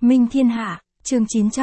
Minh Thiên Hạ, chương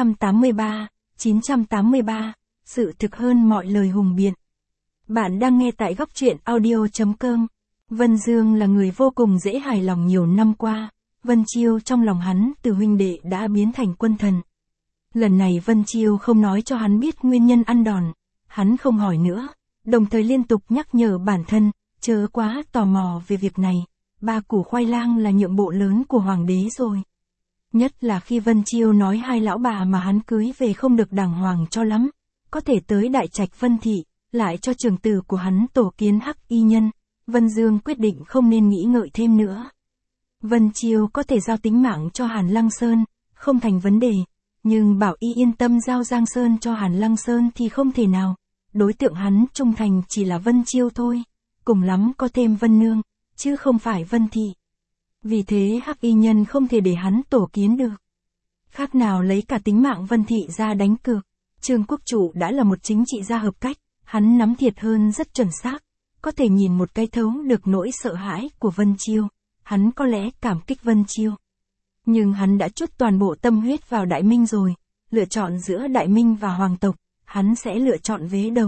983, sự thực hơn mọi lời hùng biện. Bạn đang nghe tại góc truyện audio.com. Vân Dương là người vô cùng dễ hài lòng nhiều năm qua, Vân Chiêu trong lòng hắn từ huynh đệ đã biến thành quân thần. Lần này Vân Chiêu không nói cho hắn biết nguyên nhân ăn đòn, hắn không hỏi nữa, đồng thời liên tục nhắc nhở bản thân, chớ quá tò mò về việc này, 3 củ khoai lang là nhượng bộ lớn của hoàng đế rồi. Nhất là khi Vân Chiêu nói 2 lão bà mà hắn cưới về không được đàng hoàng cho lắm, có thể tới đại trạch Vân Thị, lại cho trường tử của hắn tổ kiến Hắc Y Nhân, Vân Dương quyết định không nên nghĩ ngợi thêm nữa. Vân Chiêu có thể giao tính mạng cho Hàn Lăng Sơn, không thành vấn đề, nhưng bảo y yên tâm giao Giang Sơn cho Hàn Lăng Sơn thì không thể nào, đối tượng hắn trung thành chỉ là Vân Chiêu thôi, cùng lắm có thêm Vân Nương, chứ không phải Vân Thị. Vì thế Hắc Y Nhân không thể để hắn tổ kiến được. Khác nào lấy cả tính mạng Vân Thị ra đánh cược. Trương Quốc Chủ đã là một chính trị gia hợp cách, hắn nắm thiệt hơn rất chuẩn xác, có thể nhìn một cái thấu được nỗi sợ hãi của Vân Chiêu, hắn có lẽ cảm kích Vân Chiêu. Nhưng hắn đã trút toàn bộ tâm huyết vào Đại Minh rồi, lựa chọn giữa Đại Minh và Hoàng tộc, hắn sẽ lựa chọn vế đầu.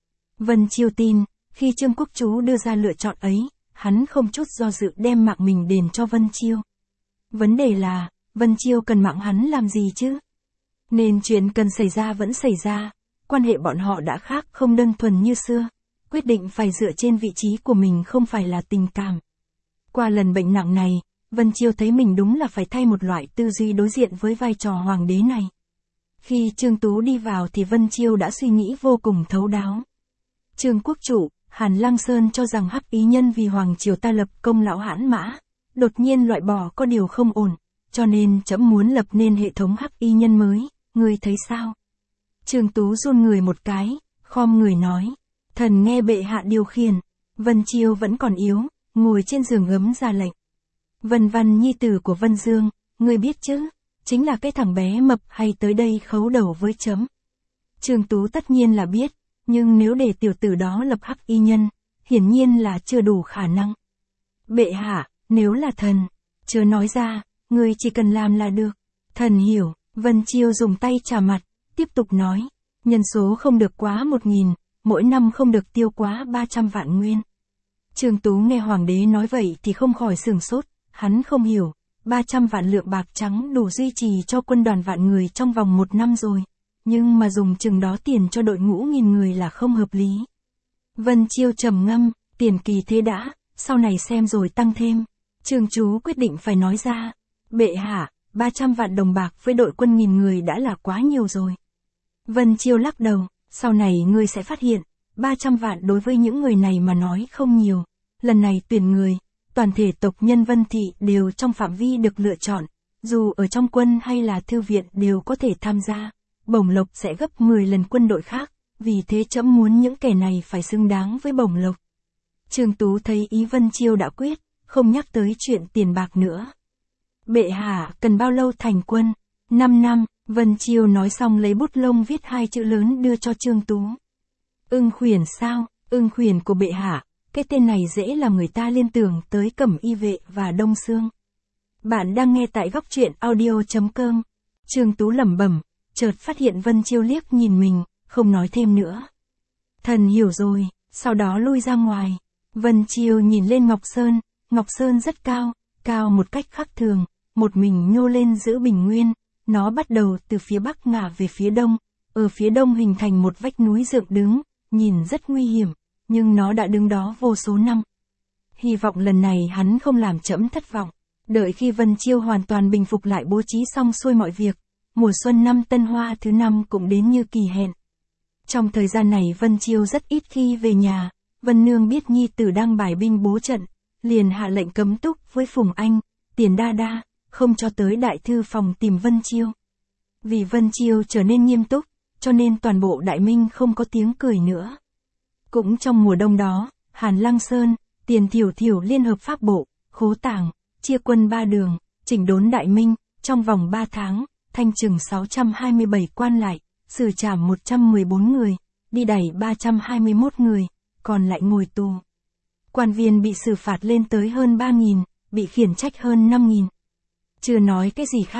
Vân Chiêu tin, khi Trương Quốc Chủ đưa ra lựa chọn ấy, hắn không chút do dự đem mạng mình đền cho Vân Chiêu. Vấn đề là, Vân Chiêu cần mạng hắn làm gì chứ? Nên chuyện cần xảy ra vẫn xảy ra, quan hệ bọn họ đã khác không đơn thuần như xưa, quyết định phải dựa trên vị trí của mình không phải là tình cảm. Qua lần bệnh nặng này, Vân Chiêu thấy mình đúng là phải thay một loại tư duy đối diện với vai trò hoàng đế này. Khi Trương Tú đi vào thì Vân Chiêu đã suy nghĩ vô cùng thấu đáo. Trương Quốc Chủ, Hàn Lăng Sơn cho rằng Hắc Y Nhân vì Hoàng Triều ta lập công lão hãn mã, đột nhiên loại bỏ có điều không ổn, cho nên trẫm muốn lập nên hệ thống Hắc Y Nhân mới, ngươi thấy sao? Trương Tú run người một cái, khom người nói, thần nghe bệ hạ điều khiển. Vân Chiêu vẫn còn yếu, ngồi trên giường gấm ra lệnh. Vân Văn nhi tử của Vân Dương, ngươi biết chứ, chính là cái thằng bé mập hay tới đây khấu đầu với chấm. Trương Tú tất nhiên là biết, nhưng nếu để tiểu tử đó lập Hắc Y Nhân, hiển nhiên là chưa đủ khả năng. Bệ hạ, nếu là thần, chưa nói ra, ngươi chỉ cần làm là được. Thần hiểu. Vân Chiêu dùng tay chà mặt, tiếp tục nói, nhân số không được quá 1.000, mỗi năm không được tiêu quá 300 vạn nguyên. Trương Tú nghe hoàng đế nói vậy thì không khỏi sửng sốt, hắn không hiểu, 300 vạn lượng bạc trắng đủ duy trì cho quân đoàn vạn người trong vòng 1 năm rồi, nhưng mà dùng chừng đó tiền cho đội ngũ 1.000 người là không hợp lý. Vân Chiêu trầm ngâm, tiền kỳ thế đã, sau này xem rồi tăng thêm. Trương Chú quyết định phải nói ra, bệ hạ, 300 vạn đồng bạc với đội quân 1.000 người đã là quá nhiều rồi. Vân Chiêu lắc đầu, sau này ngươi sẽ phát hiện, 300 vạn đối với những người này mà nói không nhiều. Lần này tuyển người, toàn thể tộc nhân Vân Thị đều trong phạm vi được lựa chọn, dù ở trong quân hay là thư viện đều có thể tham gia, bổng lộc sẽ gấp 10 lần quân đội khác, vì thế trẫm muốn những kẻ này phải xứng đáng với bổng lộc. Trương Tú thấy ý Vân Chiêu đã quyết, không nhắc tới chuyện tiền bạc nữa. Bệ hạ, cần bao lâu thành quân? 5 năm, Vân Chiêu nói xong lấy bút lông viết 2 chữ lớn đưa cho Trương Tú. Ưng Khuyển sao? Ưng Khuyển của bệ hạ, cái tên này dễ làm người ta liên tưởng tới Cẩm Y Vệ và Đông Xương. Bạn đang nghe tại góc truyện audio.com. Trương Tú lẩm bẩm, chợt phát hiện Vân Chiêu liếc nhìn mình, không nói thêm nữa. Thần hiểu rồi, sau đó lui ra ngoài. Vân Chiêu nhìn lên Ngọc Sơn rất cao, cao một cách khác thường, một mình nhô lên giữ bình nguyên, nó bắt đầu từ phía bắc ngả về phía đông, ở phía đông hình thành một vách núi dựng đứng, nhìn rất nguy hiểm, nhưng nó đã đứng đó vô số năm. Hy vọng lần này hắn không làm trẫm thất vọng. Đợi khi Vân Chiêu hoàn toàn bình phục lại bố trí xong xuôi mọi việc, mùa xuân năm Tân Hoa thứ 5 cũng đến như kỳ hẹn. Trong thời gian này Vân Chiêu rất ít khi về nhà, Vân Nương biết nhi tử đang bài binh bố trận, liền hạ lệnh cấm túc với Phùng Anh, Tiền Đa Đa, không cho tới đại thư phòng tìm Vân Chiêu. Vì Vân Chiêu trở nên nghiêm túc, cho nên toàn bộ Đại Minh không có tiếng cười nữa. Cũng trong mùa đông đó, Hàn Lăng Sơn, Tiền Thiểu Thiểu liên hợp Pháp Bộ, Khố Tàng, chia quân 3 đường, chỉnh đốn Đại Minh, trong vòng 3 tháng, thanh trừng 627 quan lại, xử trảm 114 người, đi đày 321 người, còn lại ngồi tù. Quan viên bị xử phạt lên tới hơn 3.000, bị khiển trách hơn 5.000. Chưa nói cái gì khác,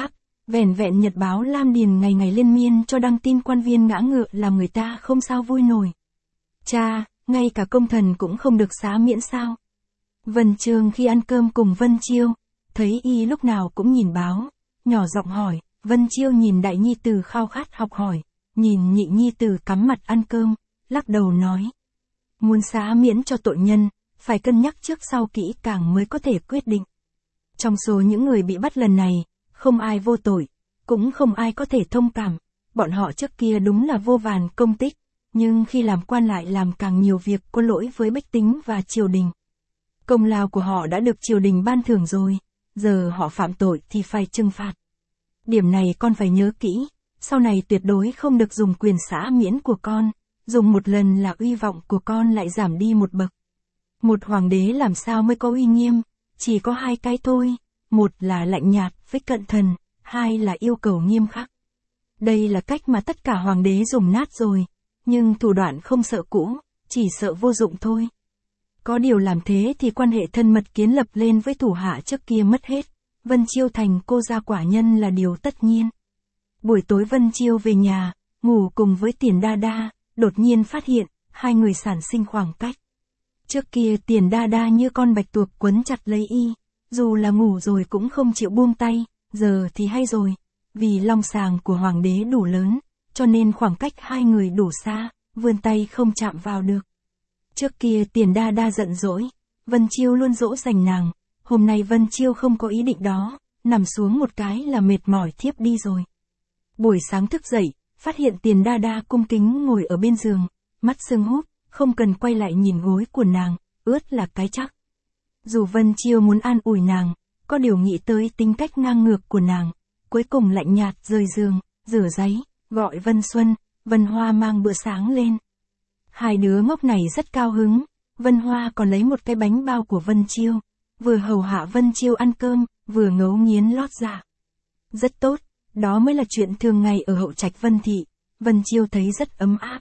Vẻn vẹn nhật báo Lam Điền ngày ngày liên miên cho đăng tin quan viên ngã ngựa làm người ta không sao vui nổi. Cha, ngay cả công thần cũng không được xá miễn sao? Vân Chương khi ăn cơm cùng Vân Chiêu, thấy y lúc nào cũng nhìn báo, nhỏ giọng hỏi, Vân Chiêu nhìn đại nhi tử khao khát học hỏi, nhìn nhị nhi tử cắm mặt ăn cơm, lắc đầu nói. Muốn xá miễn cho tội nhân, phải cân nhắc trước sau kỹ càng mới có thể quyết định. Trong số những người bị bắt lần này, không ai vô tội, cũng không ai có thể thông cảm, bọn họ trước kia đúng là vô vàn công tích, nhưng khi làm quan lại làm càng nhiều việc có lỗi với bách tính và triều đình. Công lao của họ đã được triều đình ban thưởng rồi, giờ họ phạm tội thì phải trừng phạt. Điểm này con phải nhớ kỹ, sau này tuyệt đối không được dùng quyền xá miễn của con, dùng một lần là uy vọng của con lại giảm đi một bậc. Một hoàng đế làm sao mới có uy nghiêm, chỉ có hai cái thôi, một là lạnh nhạt với cận thần, hai là yêu cầu nghiêm khắc. Đây là cách mà tất cả hoàng đế dùng nát rồi, nhưng thủ đoạn không sợ cũ, chỉ sợ vô dụng thôi. Có điều làm thế thì quan hệ thân mật kiến lập lên với thủ hạ trước kia mất hết, Vân Chiêu thành cô gia quả nhân là điều tất nhiên. Buổi tối Vân Chiêu về nhà, ngủ cùng với Tiền Đa Đa, đột nhiên phát hiện, hai người sản sinh khoảng cách. Trước kia Tiền Đa Đa như con bạch tuộc quấn chặt lấy y, dù là ngủ rồi cũng không chịu buông tay, giờ thì hay rồi, vì long sàng của hoàng đế đủ lớn, cho nên khoảng cách hai người đủ xa, vươn tay không chạm vào được. Trước kia Tiền Đa Đa giận dỗi, Vân Chiêu luôn dỗ dành nàng, hôm nay Vân Chiêu không có ý định đó, nằm xuống một cái là mệt mỏi thiếp đi rồi. Buổi sáng thức dậy, phát hiện Tiền Đa Đa cung kính ngồi ở bên giường, mắt sưng húp, không cần quay lại nhìn gối của nàng, ướt là cái chắc. Dù Vân Chiêu muốn an ủi nàng, có điều nghĩ tới tính cách ngang ngược của nàng, cuối cùng lạnh nhạt rời giường, rửa giấy, gọi Vân Xuân, Vân Hoa mang bữa sáng lên. Hai đứa ngốc này rất cao hứng, Vân Hoa còn lấy một cái bánh bao của Vân Chiêu, vừa hầu hạ Vân Chiêu ăn cơm, vừa ngấu nghiến lót dạ. Rất tốt, đó mới là chuyện thường ngày ở hậu trạch Vân Thị, Vân Chiêu thấy rất ấm áp.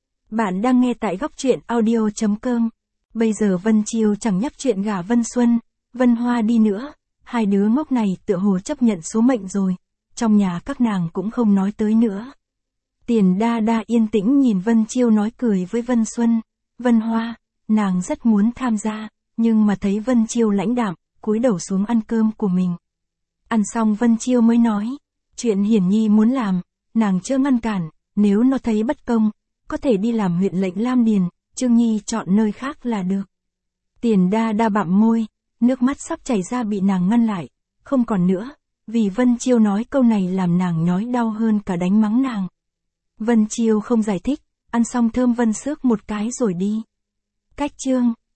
Bạn đang nghe tại góc truyện audio.com. Bây giờ Vân Chiêu chẳng nhắc chuyện gả Vân Xuân, Vân Hoa đi nữa, hai đứa ngốc này tựa hồ chấp nhận số mệnh rồi, trong nhà các nàng cũng không nói tới nữa. Tiền Đa Đa yên tĩnh nhìn Vân Chiêu nói cười với Vân Xuân, Vân Hoa, nàng rất muốn tham gia, nhưng mà thấy Vân Chiêu lãnh đạm, cúi đầu xuống ăn cơm của mình. Ăn xong Vân Chiêu mới nói, chuyện Hiển Nhi muốn làm, nàng chưa ngăn cản, nếu nó thấy bất công, có thể đi làm huyện lệnh Lam Điền, Trương Nhi chọn nơi khác là được. Tiền Đa Đa bặm môi, nước mắt sắp chảy ra bị nàng ngăn lại, không còn nữa, vì Vân Chiêu nói câu này làm nàng nhói đau hơn cả đánh mắng nàng. Vân Chiêu không giải thích, ăn xong thơm Vân xước một cái rồi đi. Cách chương